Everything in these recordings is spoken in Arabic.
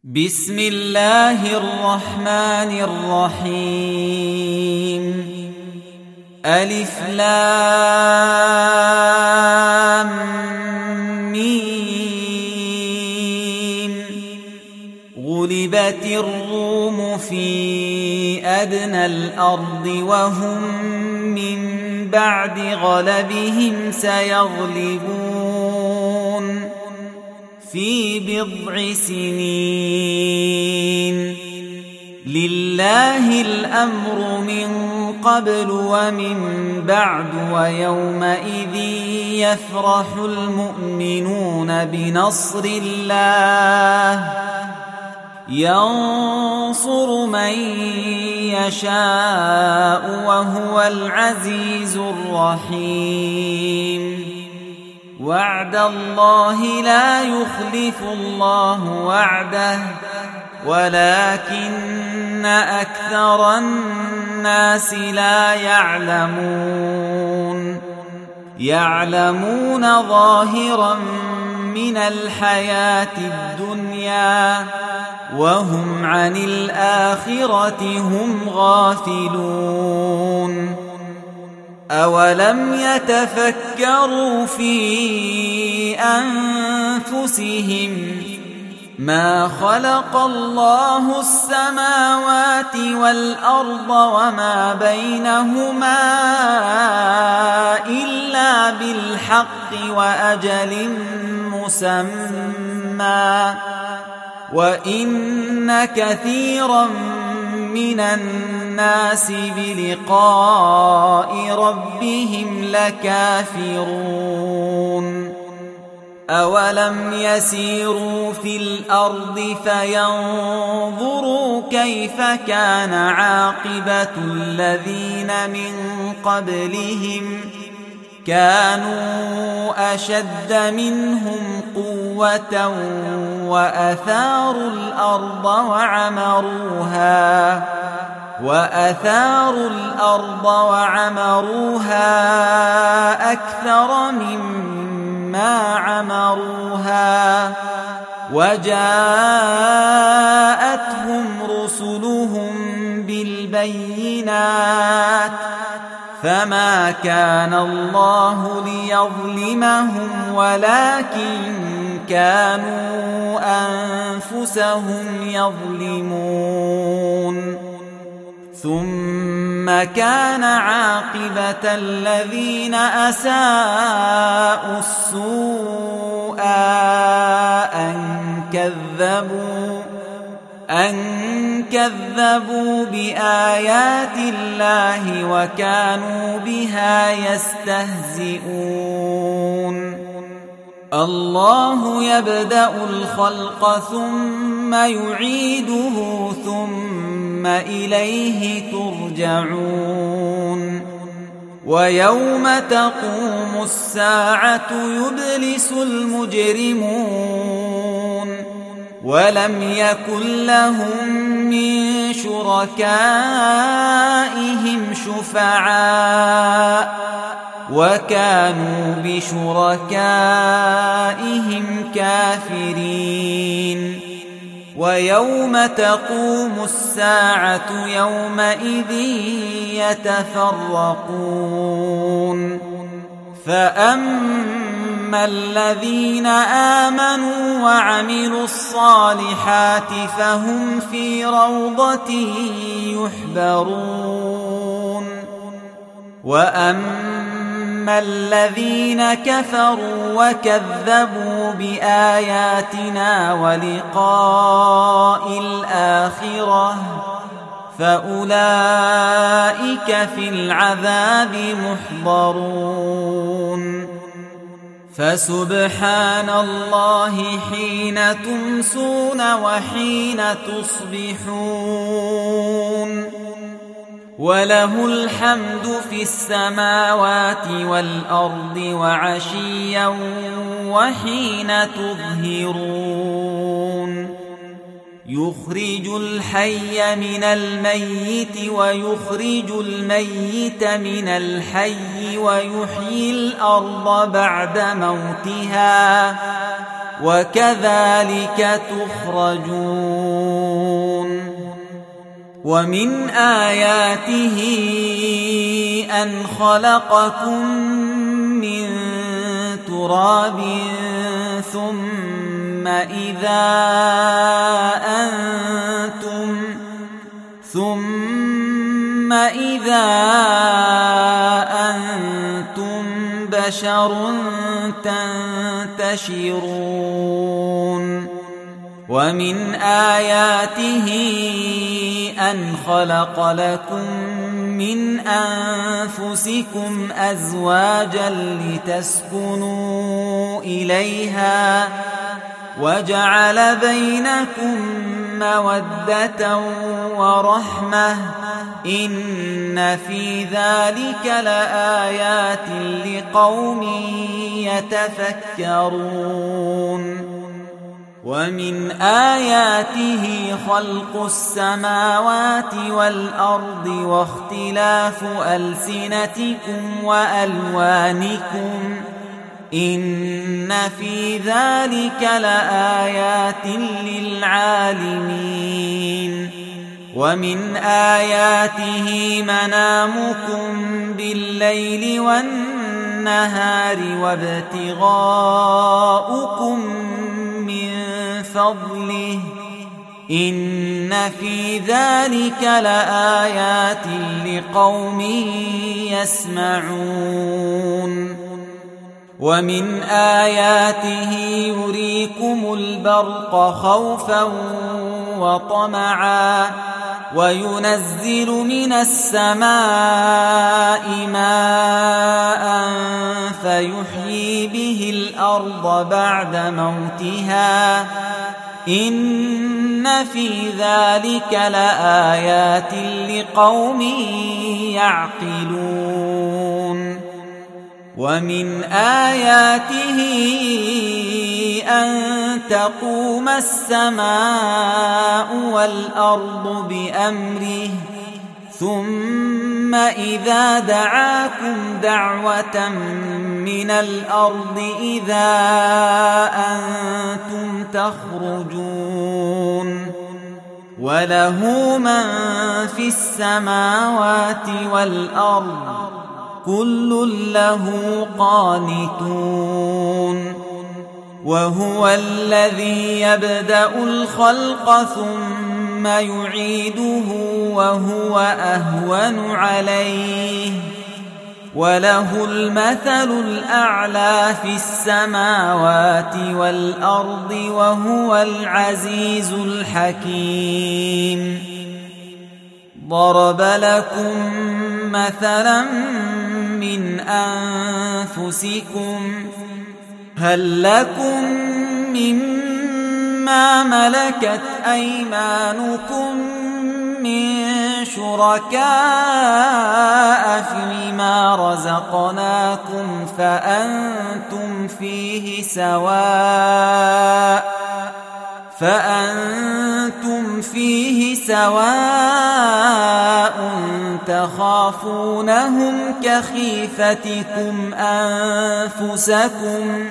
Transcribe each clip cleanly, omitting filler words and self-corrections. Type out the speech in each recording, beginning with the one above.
بسم الله الرحمن الرحيم. ألف لام ميم. غلبت الروم في أدنى الأرض وهم من بعد غلبهم سيغلبون في بضع سنين. لله الأمر من قبل ومن بعد ويومئذ يفرح المؤمنون بنصر الله ينصر من يشاء وهو العزيز الرحيم. وعد الله لا يخلف الله وعده ولكن أكثر الناس لا يعلمون ظاهرا من الحياة الدنيا وهم عن الآخرة هم غافلون. أولم يتفكروا في أنفسهم ما خلق الله السماوات والأرض وما بينهما إلا بالحق وأجل مسمى وإن كثيرا من الناس بلقاء ربهم لكافرون. أولم يسيروا في الأرض فينظروا كيف كان عاقبة الذين من قبلهم كانوا أشد منهم قوة وأثاروا الأرض وعمروها أكثر مما عمروها وجاءتهم رسلهم بالبينات فما كان الله ليظلمهم ولكن كانوا أنفسهم يظلمون. ثم كان عاقبة الذين أساءوا السوء أن كذبوا بآيات الله وكانوا بها يستهزئون. الله يبدأ الخلق ثم يعيده ثم إليه ترجعون. ويوم تقوم الساعة يبلس المجرمون ولم يكن لهم من شركائهم شفعاء وكانوا بشركائهم كافرين. ويوم تقوم الساعة يومئذ يتفرقون. فأما الذين آمنوا وعملوا الصالحات فهم في روضة يحبرون. وأما الذين كفروا وكذبوا بآياتنا ولقاء الآخرة فأولئك في العذاب محضرون. فسبحان الله حين تمسون وحين تصبحون وله الحمد في السماوات والأرض وعشيا وحين تظهرون. يخرج الحي من الميت ويخرج الميت من الحي ويحيي الأرض بعد موتها وكذلك تخرجون. ومن آياته أن خلقكم من تراب ثم إذا أنتم بشر تنتشرون. ومن آياته أن خلق لكم من أنفسكم أزواجا لتسكنوا إليها وجعل بينكم مودة ورحمة إن في ذلك لآيات لقوم يتفكرون. ومن آياته خلق السماوات والأرض واختلاف ألسنتكم وألوانكم إن في ذلك لآيات للعالمين. ومن آياته منامكم بالليل والنهار وابتغاؤكم من فضله إن في ذلك لآيات لقوم يسمعون. ومن آياته يريكم البرق خوفا وطمعا وينزل من السماء ماء فيحيي به الأرض بعد موتها إن في ذلك لآيات لقوم يعقلون. ومن آياته أن تقوم السماء والأرض بأمره ثم إذا دعاكم دعوة من الأرض إذا أنتم تخرجون. وله من في السماوات والأرض كل له قانتون. وهو الذي يبدأ الخلق ثم يعيده وهو أهون عليه وله المثل الأعلى في السماوات والأرض وهو العزيز الحكيم. ضرب لكم مثلا من أنفسكم هل لكم مما ملكت أيمانكم من شركاء فيما رزقناكم فأنتم فيه سواء تخافونهم كخيفتكم أنفسكم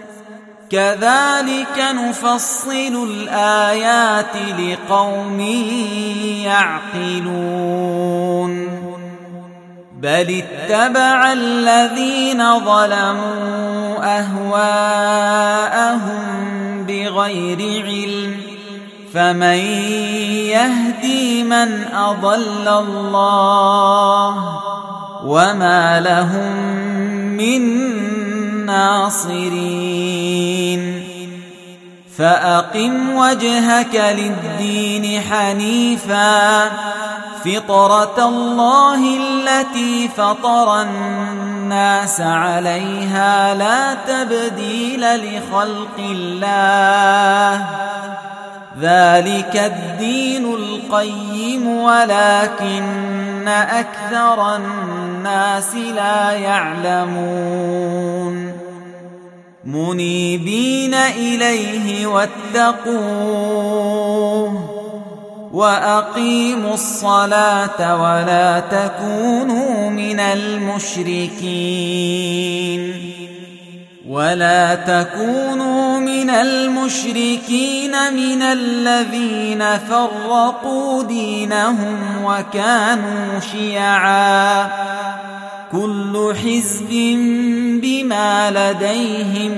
كذلك نفصل الآيات لقوم يعقلون. بل اتبع الذين ظلموا أهواءهم بغير علم فمن يهدي من أضل الله وما لهم من ناصرين. فأقم وجهك للدين حنيفا فطرة الله التي فطر الناس عليها لا تبديل لخلق الله ذلك الدين القيم ولكن أكثر الناس لا يعلمون. منيبين إليه واتقوه وأقيموا الصلاة ولا تكونوا من المشركين. ولا تكونوا من المشركين من الذين فرقوا دينهم وكانوا شيعا كل حزب بما لديهم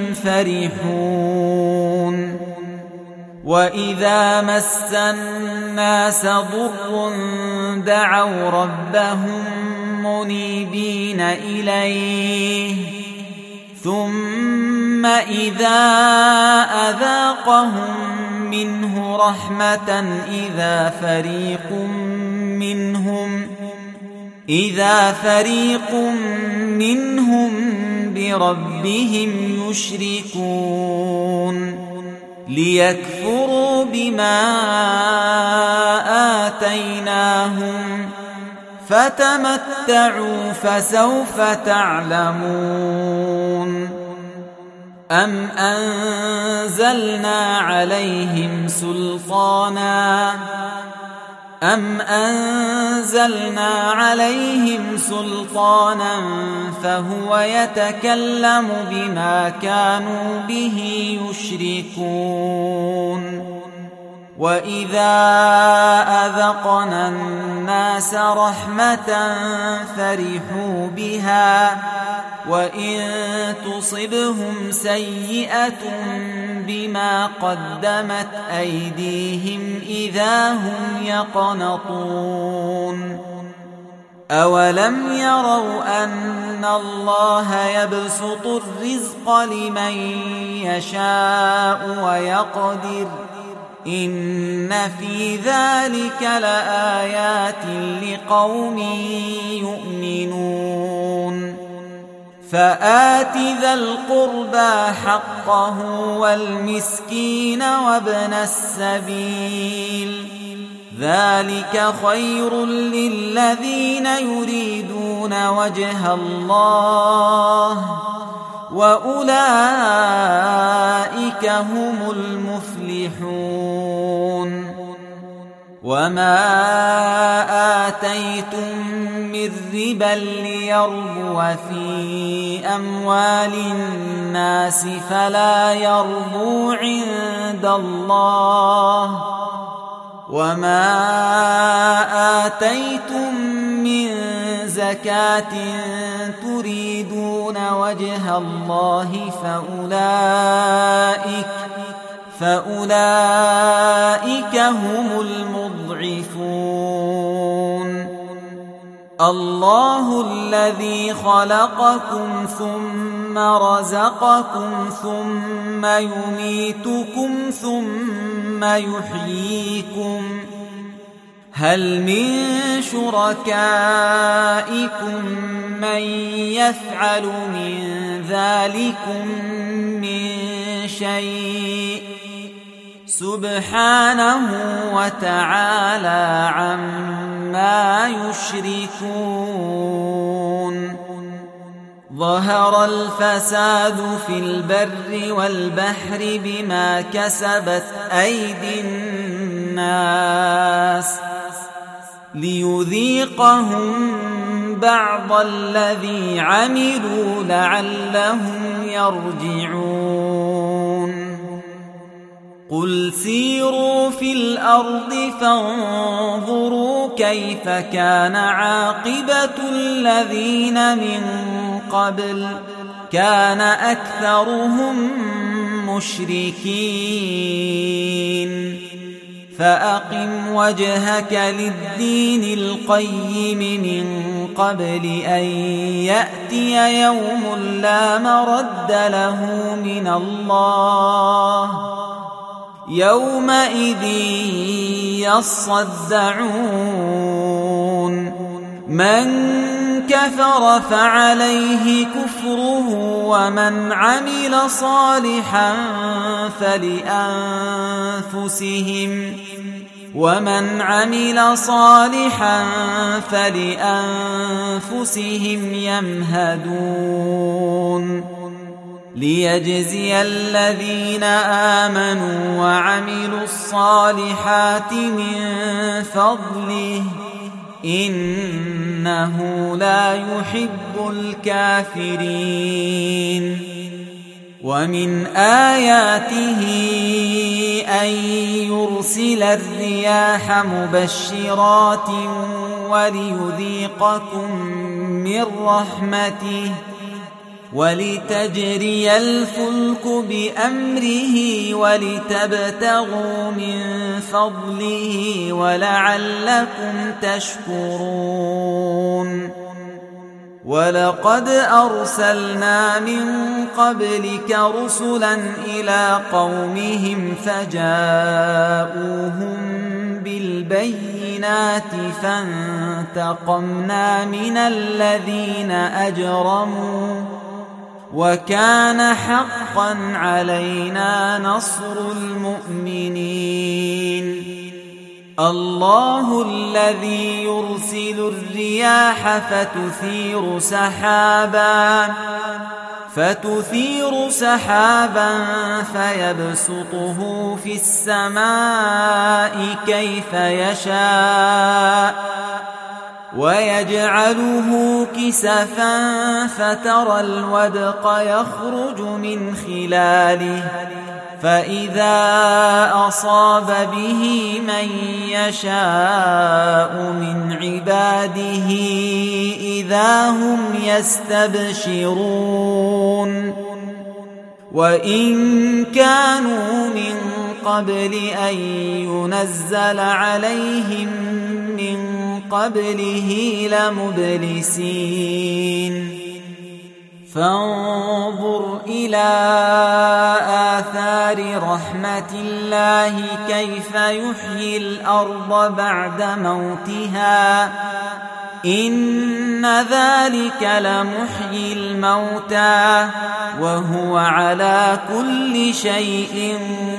فرحون وإذا مس الناس ضر دعوا ربهم منيبين إليه ثم إذا أذاقهم منه رحمة إذا فريق منهم بربهم يشركون ليكفروا بما آتيناهم فتمتعوا فسوف تعلمون أم أنزلنا عليهم سلطانا فهو يتكلم بما كانوا به يشركون وإذا أذقنا الناس رحمة فرحوا بها وإن تصبهم سيئة بما قدمت أيديهم إذا هم يقنطون أولم يروا أن الله يبسط الرزق لمن يشاء ويقدر إن في ذلك لآيات لقوم يؤمنون فآت ذا القربى حقه والمسكين وابن السبيل ذلك خير للذين يريدون وجه الله وأولئك هم المفلحون وما آتيتم من ربا ليربو في أموال الناس فلا يربو عند الله وما آتيتم من زكاة تريدون وجه الله فأولئك هم المضعفون الله الذي خلقكم ثم رزقكم ثم يميتكم ثم يحييكم هل من شركائكم من يفعل من ذلكم من شيء سبحانه وتعالى عما يشركون ظهر الفساد في البر والبحر بما كسبت أيدي الناس ليذيقهم بعض الذي عملوا لعلهم يرجعون قل سيروا في الأرض فانظروا كيف كان عاقبة الذين من قبل كان أكثرهم مشركين فأقم وجهك للدين القيم من قبل أن يأتي يوم لا مرد له من الله يومئذ يصدعون من كفر فعليه كفره ومن عمل صالحا فلأنفسهم يمهدون ليجزي الذين آمنوا وعملوا الصالحات من فضله إنه لا يحب الكافرين ومن آياته أن يرسل الرياح مبشرات وليذيقكم من رحمته ولتجري الفلك بأمره ولتبتغوا من فضله ولعلكم تشكرون ولقد أرسلنا من قبلك رسلا إلى قومهم فجاءوهم بالبينات فانتقمنا من الذين أجرموا وكان حقا علينا نصر المؤمنين الله الذي يرسل الرياح فتثير سحابا فيبسطه في السماء كيف يشاء ويجعله كسفا فترى الودق يخرج من خلاله فإذا أصاب به من يشاء من عباده إذا هم يستبشرون وإن كانوا من قبل أن ينزل عليهم من قبله لمبلسين فانظر إلى آثار رحمة الله كيف يحيي الأرض بعد موتها إن ذلك لمحيي الموتى وهو على كل شيء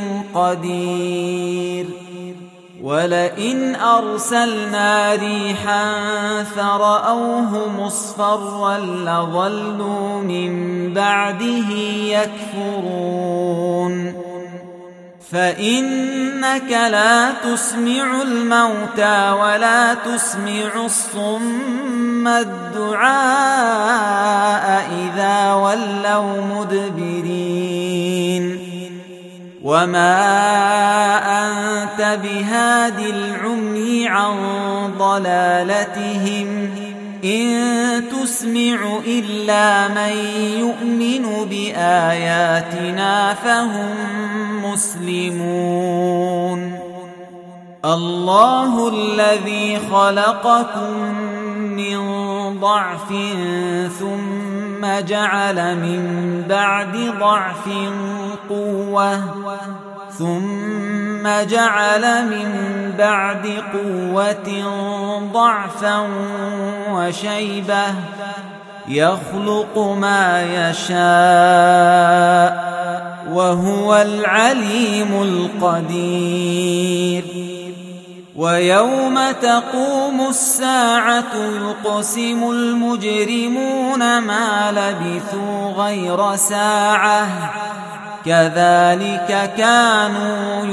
قدير ولئن أرسلنا ريحا فرأوه مصفرا لظلوا من بعده يكفرون فإنك لا تسمع الموتى ولا تسمع الصم الدعاء إذا ولوا مدبرين وما أنت بهاد العمي عن ضلالتهم إن تسمع إلا من يؤمن بآياتنا فهم مسلمون الله الذي خلقكم من ضعف ثم جعل من بعد ضعف قوة ثم جعل من بعد قوة ضعفا وشيبة يخلق ما يشاء وهو العليم القدير ويوم تقوم الساعة يقسم المجرمون ما لبثوا غير ساعة كذلك كانوا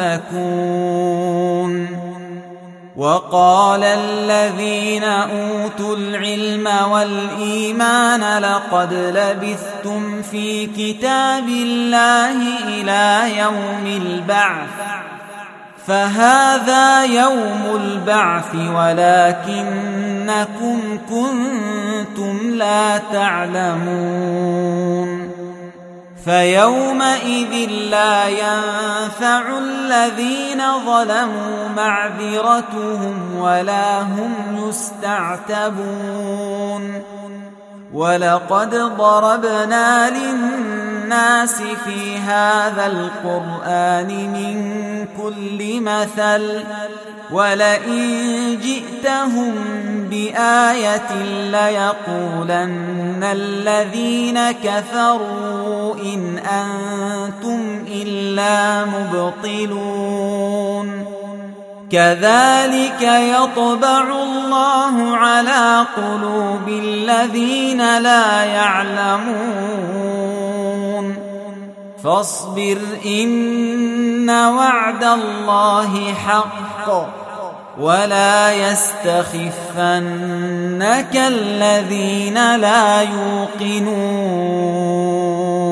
يؤفكون وقال الذين أوتوا العلم والإيمان لقد لبثتم في كتاب الله إلى يوم البعث فهذا يوم البعث ولكنكم كنتم لا تعلمون فيومئذ لا ينفع الذين ظلموا معذرتهم ولا هم يستعتبون ولقد ضربنا للناس في هذا القرآن من كل مثل ولئن جئتهم بآية ليقولن الذين كفروا إن أنتم إلا مبطلون كذلك يطبع الله على قلوب الذين لا يعلمون فاصبر إن وعد الله حق ولا يستخفنك الذين لا يوقنون